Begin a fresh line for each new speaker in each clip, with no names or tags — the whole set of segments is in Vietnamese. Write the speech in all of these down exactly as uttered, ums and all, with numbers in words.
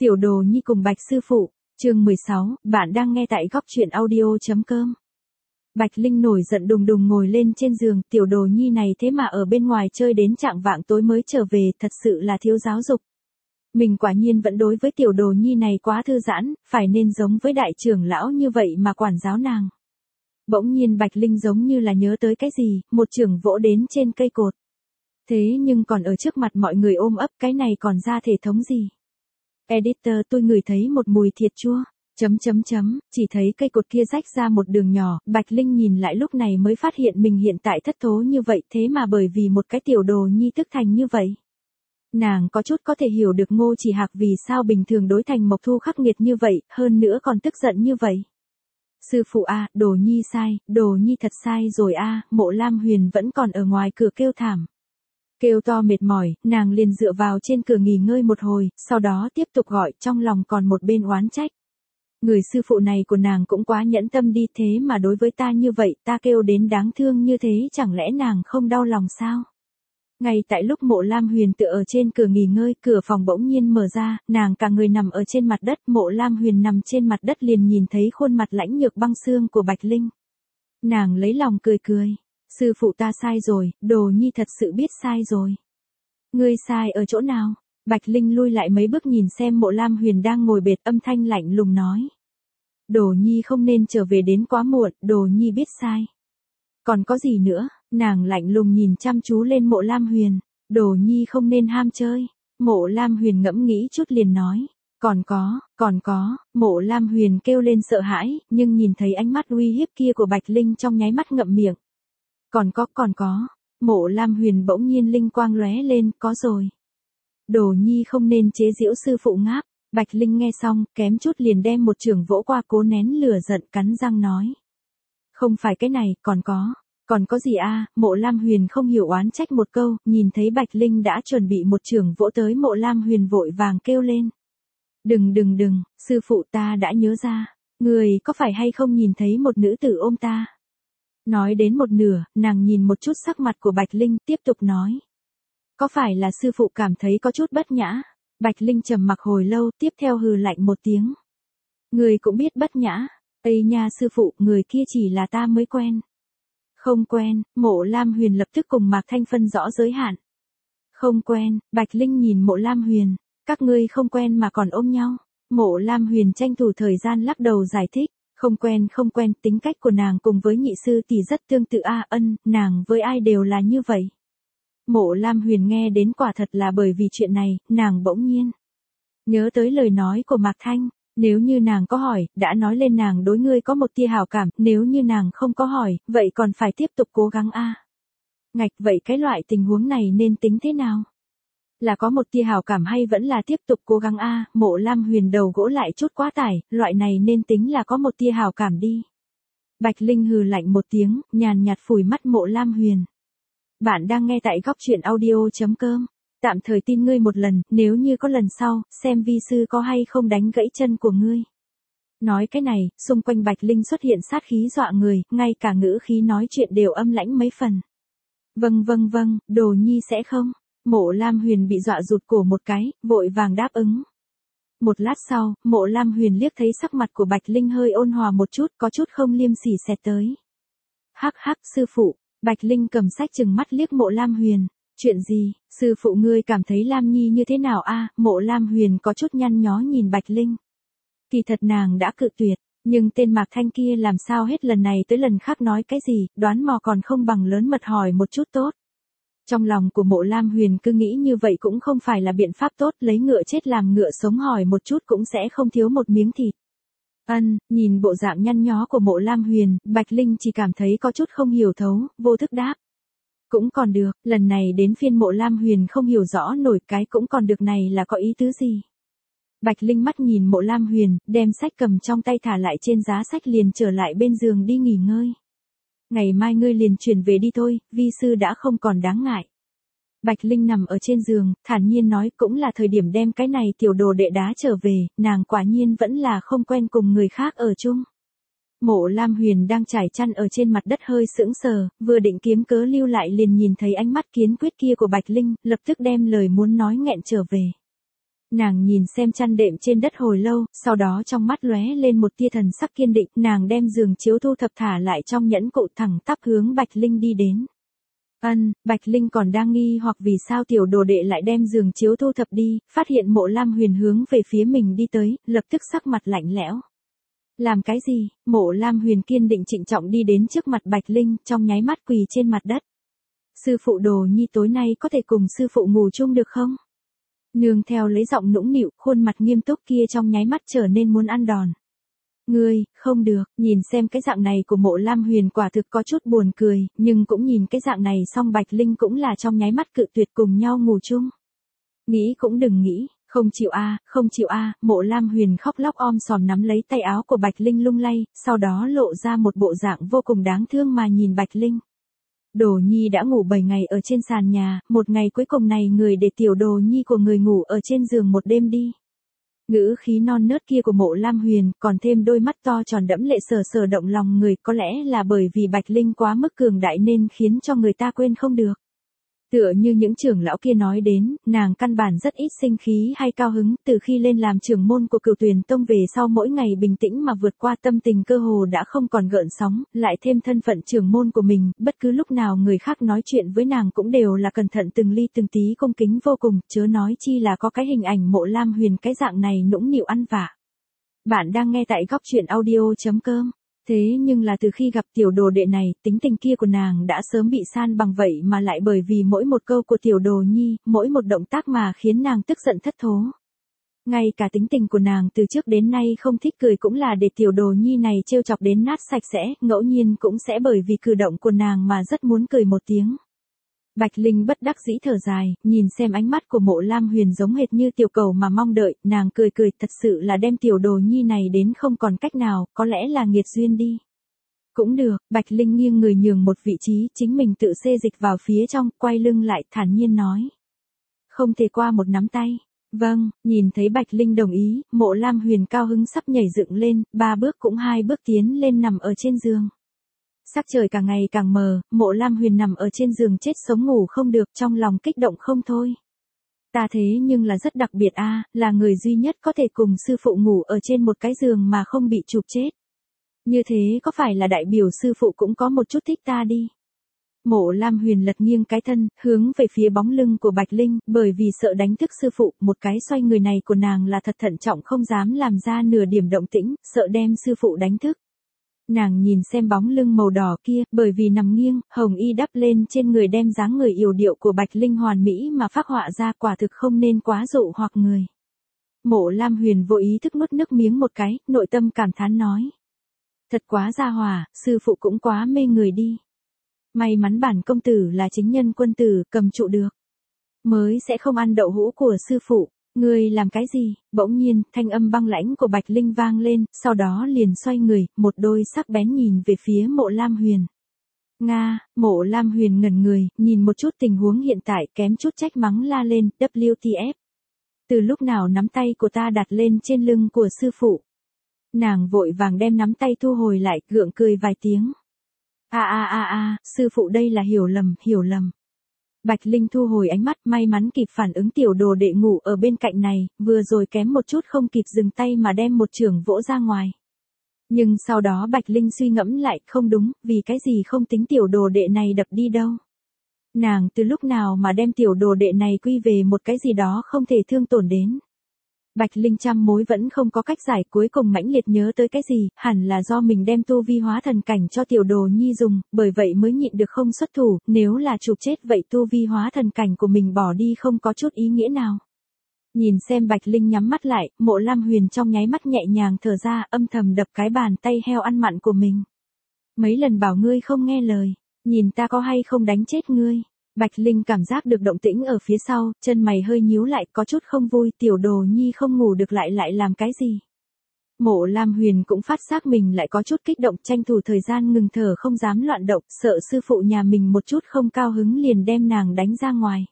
Tiểu Đồ Nhi cùng Bạch sư phụ, chương mười sáu, bạn đang nghe tại góc truyện audio.com. Bạch Linh nổi giận đùng đùng ngồi lên trên giường, Tiểu Đồ Nhi này thế mà ở bên ngoài chơi đến chạng vạng tối mới trở về, thật sự là thiếu giáo dục. Mình quả nhiên vẫn đối với Tiểu Đồ Nhi này quá thư giãn, phải nên giống với đại trưởng lão như vậy mà quản giáo nàng. Bỗng nhiên Bạch Linh giống như là nhớ tới cái gì, một chưởng vỗ đến trên cây cột. Thế nhưng còn ở trước mặt mọi người ôm ấp, cái này còn ra thể thống gì? Editor, tôi ngửi thấy một mùi thiệt chua, chấm chấm chấm, chỉ thấy cây cột kia rách ra một đường nhỏ, Bạch Linh nhìn lại lúc này mới phát hiện mình hiện tại thất thố như vậy, thế mà bởi vì một cái Tiểu Đồ Nhi tức thành như vậy. Nàng có chút có thể hiểu được Ngô Chỉ Hạc vì sao bình thường đối Thành Mộc Thu khắc nghiệt như vậy, hơn nữa còn tức giận như vậy. Sư phụ a, Đồ Nhi sai, Đồ Nhi thật sai rồi a, Mộ Lam Huyền vẫn còn ở ngoài cửa kêu thảm. Kêu to mệt mỏi, nàng liền dựa vào trên cửa nghỉ ngơi một hồi, sau đó tiếp tục gọi, trong lòng còn một bên oán trách. Người sư phụ này của nàng cũng quá nhẫn tâm đi, thế mà đối với ta như vậy, ta kêu đến đáng thương như thế, chẳng lẽ nàng không đau lòng sao? Ngay tại lúc Mộ Lam Huyền tựa ở trên cửa nghỉ ngơi, cửa phòng bỗng nhiên mở ra, nàng cả người nằm ở trên mặt đất, Mộ Lam Huyền nằm trên mặt đất liền nhìn thấy khuôn mặt lãnh nhược băng xương của Bạch Linh. Nàng lấy lòng cười cười. Sư phụ ta sai rồi, Đồ Nhi thật sự biết sai rồi. Ngươi sai ở chỗ nào? Bạch Linh lui lại mấy bước nhìn xem Mộ Lam Huyền đang ngồi bệt, âm thanh lạnh lùng nói. Đồ Nhi không nên trở về đến quá muộn, Đồ Nhi biết sai. Còn có gì nữa? Nàng lạnh lùng nhìn chăm chú lên Mộ Lam Huyền. Đồ Nhi không nên ham chơi. Mộ Lam Huyền ngẫm nghĩ chút liền nói. Còn có, còn có, Mộ Lam Huyền kêu lên sợ hãi, nhưng nhìn thấy ánh mắt uy hiếp kia của Bạch Linh trong nháy mắt ngậm miệng. Còn có, còn có, Mộ Lam Huyền bỗng nhiên linh quang lóe lên, có rồi. Đồ Nhi không nên chế giễu sư phụ ngáp. Bạch Linh nghe xong, kém chút liền đem một chưởng vỗ qua, cố nén lửa giận, cắn răng nói. Không phải cái này, còn có, còn có gì a? Mộ Lam Huyền không hiểu oán trách một câu, nhìn thấy Bạch Linh đã chuẩn bị một chưởng vỗ tới, Mộ Lam Huyền vội vàng kêu lên. Đừng đừng đừng, sư phụ ta đã nhớ ra, người có phải hay không nhìn thấy một nữ tử ôm ta? Nói đến một nửa, nàng nhìn một chút sắc mặt của Bạch Linh, tiếp tục nói. Có phải là sư phụ cảm thấy có chút bất nhã? Bạch Linh trầm mặc hồi lâu, tiếp theo hừ lạnh một tiếng. Người cũng biết bất nhã. Ây nha sư phụ, người kia chỉ là ta mới quen. Không quen, Mộ Lam Huyền lập tức cùng Mạc Thanh phân rõ giới hạn. Không quen, Bạch Linh nhìn Mộ Lam Huyền. Các ngươi không quen mà còn ôm nhau. Mộ Lam Huyền tranh thủ thời gian lắc đầu giải thích. Không quen không quen, tính cách của nàng cùng với nhị sư tỷ rất tương tự a, ân, nàng với ai đều là như vậy. Mộ Lam Huyền nghe đến quả thật là bởi vì chuyện này, nàng bỗng nhiên nhớ tới lời nói của Mạc Thanh, nếu như nàng có hỏi, đã nói lên nàng đối ngươi có một tia hảo cảm, nếu như nàng không có hỏi, vậy còn phải tiếp tục cố gắng a. Ngạch, vậy cái loại tình huống này nên tính thế nào? Là có một tia hảo cảm hay vẫn là tiếp tục cố gắng a? À, Mộ Lam Huyền đầu gỗ lại chút quá tải, loại này nên tính là có một tia hảo cảm đi. Bạch Linh hừ lạnh một tiếng, nhàn nhạt phủi mắt Mộ Lam Huyền. Bạn đang nghe tại góc truyện audio.com. Tạm thời tin ngươi một lần, nếu như có lần sau, xem vi sư có hay không đánh gãy chân của ngươi. Nói cái này, xung quanh Bạch Linh xuất hiện sát khí dọa người, ngay cả ngữ khí nói chuyện đều âm lãnh mấy phần. Vâng vâng vâng, Đồ Nhi sẽ không. Mộ Lam Huyền bị dọa rụt cổ một cái, vội vàng đáp ứng. Một lát sau, Mộ Lam Huyền liếc thấy sắc mặt của Bạch Linh hơi ôn hòa một chút, có chút không liêm sỉ xẹt tới. Hắc hắc, sư phụ. Bạch Linh cầm sách chừng mắt liếc Mộ Lam Huyền. Chuyện gì, sư phụ ngươi cảm thấy Lam Nhi như thế nào a? À, Mộ Lam Huyền có chút nhăn nhó nhìn Bạch Linh. Kỳ thật nàng đã cự tuyệt, nhưng tên Mạc Thanh kia làm sao hết lần này tới lần khác nói cái gì, đoán mò còn không bằng lớn mật hỏi một chút tốt. Trong lòng của Mộ Lam Huyền cứ nghĩ như vậy cũng không phải là biện pháp tốt, lấy ngựa chết làm ngựa sống, hỏi một chút cũng sẽ không thiếu một miếng thịt. Ân, nhìn bộ dạng nhăn nhó của Mộ Lam Huyền, Bạch Linh chỉ cảm thấy có chút không hiểu thấu, vô thức đáp. Cũng còn được, lần này đến phiên Mộ Lam Huyền không hiểu rõ nổi cái cũng còn được này là có ý tứ gì. Bạch Linh mắt nhìn Mộ Lam Huyền, đem sách cầm trong tay thả lại trên giá sách liền trở lại bên giường đi nghỉ ngơi. Ngày mai ngươi liền chuyển về đi thôi, vi sư đã không còn đáng ngại. Bạch Linh nằm ở trên giường, thản nhiên nói cũng là thời điểm đem cái này tiểu đồ đệ đá trở về, nàng quả nhiên vẫn là không quen cùng người khác ở chung. Mộ Lam Huyền đang trải chăn ở trên mặt đất hơi sững sờ, vừa định kiếm cớ lưu lại liền nhìn thấy ánh mắt kiến quyết kia của Bạch Linh, lập tức đem lời muốn nói nghẹn trở về. Nàng nhìn xem chăn đệm trên đất hồi lâu, sau đó trong mắt lóe lên một tia thần sắc kiên định, nàng đem giường chiếu thu thập thả lại trong nhẫn cụ thẳng tắp hướng Bạch Linh đi đến. Ân, Bạch Linh còn đang nghi hoặc vì sao tiểu đồ đệ lại đem giường chiếu thu thập đi, phát hiện Mộ Lam Huyền hướng về phía mình đi tới, lập tức sắc mặt lạnh lẽo. Làm cái gì? Mộ Lam Huyền kiên định trịnh trọng đi đến trước mặt Bạch Linh, trong nháy mắt quỳ trên mặt đất. Sư phụ Đồ Nhi tối nay có thể cùng sư phụ ngủ chung được không? Nương theo lấy giọng nũng nịu, khuôn mặt nghiêm túc kia trong nháy mắt trở nên muốn ăn đòn. Ngươi, không được, nhìn xem cái dạng này của Mộ Lam Huyền quả thực có chút buồn cười, nhưng cũng nhìn cái dạng này xong Bạch Linh cũng là trong nháy mắt cự tuyệt cùng nhau ngủ chung. Nghĩ cũng đừng nghĩ, không chịu a, không chịu a, Mộ Lam Huyền khóc lóc om sòm nắm lấy tay áo của Bạch Linh lung lay, sau đó lộ ra một bộ dạng vô cùng đáng thương mà nhìn Bạch Linh. Đồ Nhi đã ngủ bảy ngày ở trên sàn nhà, một ngày cuối cùng này người để tiểu Đồ Nhi của người ngủ ở trên giường một đêm đi. Ngữ khí non nớt kia của Mộ Lam Huyền, còn thêm đôi mắt to tròn đẫm lệ sờ sờ động lòng người, có lẽ là bởi vì Bạch Linh quá mức cường đại nên khiến cho người ta quên không được. Tựa như những trưởng lão kia nói đến, nàng căn bản rất ít sinh khí hay cao hứng, từ khi lên làm trưởng môn của Cửu Tuyền Tông về sau mỗi ngày bình tĩnh mà vượt qua, tâm tình cơ hồ đã không còn gợn sóng, lại thêm thân phận trưởng môn của mình, bất cứ lúc nào người khác nói chuyện với nàng cũng đều là cẩn thận từng ly từng tí, cung kính vô cùng, chớ nói chi là có cái hình ảnh Mộ Lam Huyền cái dạng này nũng nịu ăn vạ. Bạn đang nghe tại góc truyện audio chấm com. Thế nhưng là từ khi gặp tiểu đồ đệ này, tính tình kia của nàng đã sớm bị san bằng, vậy mà lại bởi vì mỗi một câu của tiểu Đồ Nhi, mỗi một động tác mà khiến nàng tức giận thất thố. Ngay cả tính tình của nàng từ trước đến nay không thích cười cũng là để tiểu Đồ Nhi này trêu chọc đến nát sạch sẽ, ngẫu nhiên cũng sẽ bởi vì cử động của nàng mà rất muốn cười một tiếng. Bạch Linh bất đắc dĩ thở dài, nhìn xem ánh mắt của Mộ Lam Huyền giống hệt như tiểu cầu mà mong đợi, nàng cười cười, thật sự là đem tiểu Đồ Nhi này đến không còn cách nào, có lẽ là nghiệt duyên đi. Cũng được, Bạch Linh nghiêng người nhường một vị trí, chính mình tự xê dịch vào phía trong, quay lưng lại, thản nhiên nói. Không thể qua một nắm tay. Vâng, nhìn thấy Bạch Linh đồng ý, Mộ Lam Huyền cao hứng sắp nhảy dựng lên, ba bước cũng hai bước tiến lên nằm ở trên giường. Sắc trời càng ngày càng mờ, Mộ Lam Huyền nằm ở trên giường chết sống ngủ không được, trong lòng kích động không thôi. Ta thế nhưng là rất đặc biệt a, là người duy nhất có thể cùng sư phụ ngủ ở trên một cái giường mà không bị chụp chết. Như thế có phải là đại biểu sư phụ cũng có một chút thích ta đi. Mộ Lam Huyền lật nghiêng cái thân, hướng về phía bóng lưng của Bạch Linh, bởi vì sợ đánh thức sư phụ, một cái xoay người này của nàng là thật thận trọng không dám làm ra nửa điểm động tĩnh, sợ đem sư phụ đánh thức. Nàng nhìn xem bóng lưng màu đỏ kia, bởi vì nằm nghiêng, hồng y đắp lên trên người đem dáng người yểu điệu của Bạch Linh hoàn mỹ mà phác họa ra, quả thực không nên quá dụ hoặc người. Mộ Lam Huyền vô ý thức nuốt nước miếng một cái, nội tâm cảm thán nói. Thật quá gia hòa, sư phụ cũng quá mê người đi. May mắn bản công tử là chính nhân quân tử, cầm trụ được. Mới sẽ không ăn đậu hũ của sư phụ. Ngươi làm cái gì? Bỗng nhiên, thanh âm băng lãnh của Bạch Linh vang lên, sau đó liền xoay người, một đôi sắc bén nhìn về phía Mộ Lam Huyền. Nga, Mộ Lam Huyền ngẩn người, nhìn một chút tình huống hiện tại, kém chút trách mắng la lên, W T F. Từ lúc nào nắm tay của ta đặt lên trên lưng của sư phụ? Nàng vội vàng đem nắm tay thu hồi lại, gượng cười vài tiếng. A a a a, sư phụ đây là hiểu lầm, hiểu lầm. Bạch Linh thu hồi ánh mắt, may mắn kịp phản ứng tiểu đồ đệ ngủ ở bên cạnh này, vừa rồi kém một chút không kịp dừng tay mà đem một chưởng vỗ ra ngoài. Nhưng sau đó Bạch Linh suy ngẫm lại, không đúng, vì cái gì không tính tiểu đồ đệ này đập đi đâu. Nàng từ lúc nào mà đem tiểu đồ đệ này quy về một cái gì đó không thể thương tổn đến. Bạch Linh trăm mối vẫn không có cách giải, cuối cùng mãnh liệt nhớ tới cái gì, hẳn là do mình đem tu vi hóa thần cảnh cho tiểu Đồ Nhi dùng, bởi vậy mới nhịn được không xuất thủ, nếu là chụp chết vậy tu vi hóa thần cảnh của mình bỏ đi không có chút ý nghĩa nào. Nhìn xem Bạch Linh nhắm mắt lại, Mộ Lam Huyền trong nháy mắt nhẹ nhàng thở ra, âm thầm đập cái bàn tay heo ăn mặn của mình. Mấy lần bảo ngươi không nghe lời, nhìn ta có hay không đánh chết ngươi. Bạch Linh cảm giác được động tĩnh ở phía sau, chân mày hơi nhíu lại, có chút không vui, tiểu Đồ Nhi không ngủ được lại lại làm cái gì. Mộ Lam Huyền cũng phát giác mình lại có chút kích động, tranh thủ thời gian ngừng thở không dám loạn động, sợ sư phụ nhà mình một chút không cao hứng liền đem nàng đánh ra ngoài.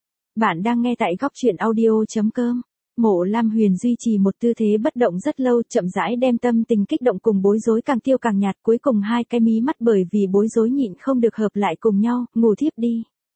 Bạn đang nghe tại góc truyện audio chấm com. Mộ Lam Huyền duy trì một tư thế bất động rất lâu, chậm rãi đem tâm tình kích động cùng bối rối càng tiêu càng nhạt, cuối cùng hai cái mí mắt bởi vì bối rối nhịn không được hợp lại cùng nhau, ngủ thiếp đi.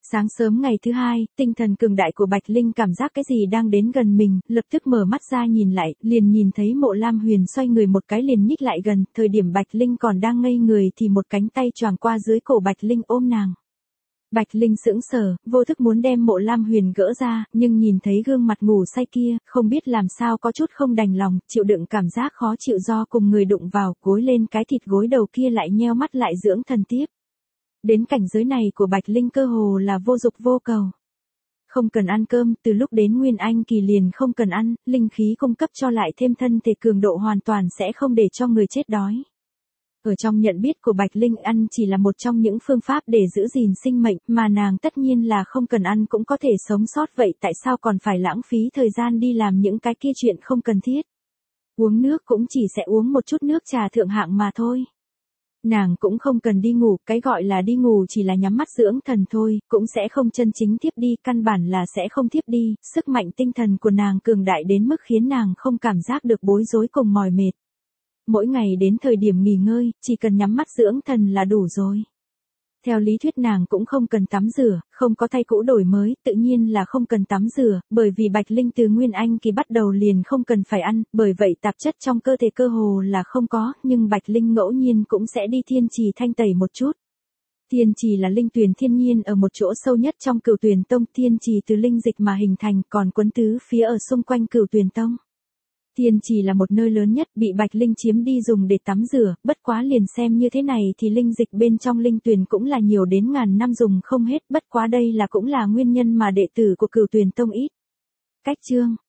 Sáng sớm ngày thứ hai, tinh thần cường đại của Bạch Linh cảm giác cái gì đang đến gần mình, lập tức mở mắt ra nhìn lại, liền nhìn thấy Mộ Lam Huyền xoay người một cái liền nhích lại gần, thời điểm Bạch Linh còn đang ngây người thì một cánh tay choàng qua dưới cổ Bạch Linh ôm nàng. Bạch Linh sững sờ, vô thức muốn đem Mộ Lam Huyền gỡ ra, nhưng nhìn thấy gương mặt ngủ say kia, không biết làm sao có chút không đành lòng, chịu đựng cảm giác khó chịu do cùng người đụng vào, gối lên cái thịt gối đầu kia lại nheo mắt lại dưỡng thần tiếp. Đến cảnh giới này của Bạch Linh cơ hồ là vô dục vô cầu. Không cần ăn cơm, từ lúc đến Nguyên Anh kỳ liền không cần ăn, linh khí cung cấp cho lại thêm thân thể cường độ hoàn toàn sẽ không để cho người chết đói. Ở trong nhận biết của Bạch Linh, ăn chỉ là một trong những phương pháp để giữ gìn sinh mệnh, mà nàng tất nhiên là không cần ăn cũng có thể sống sót, vậy tại sao còn phải lãng phí thời gian đi làm những cái kia chuyện không cần thiết. Uống nước cũng chỉ sẽ uống một chút nước trà thượng hạng mà thôi. Nàng cũng không cần đi ngủ, cái gọi là đi ngủ chỉ là nhắm mắt dưỡng thần thôi, cũng sẽ không chân chính thiếp đi, căn bản là sẽ không thiếp đi, sức mạnh tinh thần của nàng cường đại đến mức khiến nàng không cảm giác được bối rối cùng mỏi mệt. Mỗi ngày đến thời điểm nghỉ ngơi, chỉ cần nhắm mắt dưỡng thần là đủ rồi. Theo lý thuyết nàng cũng không cần tắm rửa, không có thay cũ đổi mới, tự nhiên là không cần tắm rửa, bởi vì Bạch Linh từ Nguyên Anh kỳ bắt đầu liền không cần phải ăn, bởi vậy tạp chất trong cơ thể cơ hồ là không có, nhưng Bạch Linh ngẫu nhiên cũng sẽ đi thiên trì thanh tẩy một chút. Thiên trì là linh tuyền thiên nhiên ở một chỗ sâu nhất trong Cửu Tuyền Tông, thiên trì từ linh dịch mà hình thành, còn quấn tứ phía ở xung quanh Cửu Tuyền Tông. Thiên trì là một nơi lớn nhất, bị Bạch Linh chiếm đi dùng để tắm rửa, bất quá liền xem như thế này thì linh dịch bên trong linh tuyền cũng là nhiều đến ngàn năm dùng không hết, bất quá đây là cũng là nguyên nhân mà đệ tử của Cửu Tuyền Tông ít. Cách chương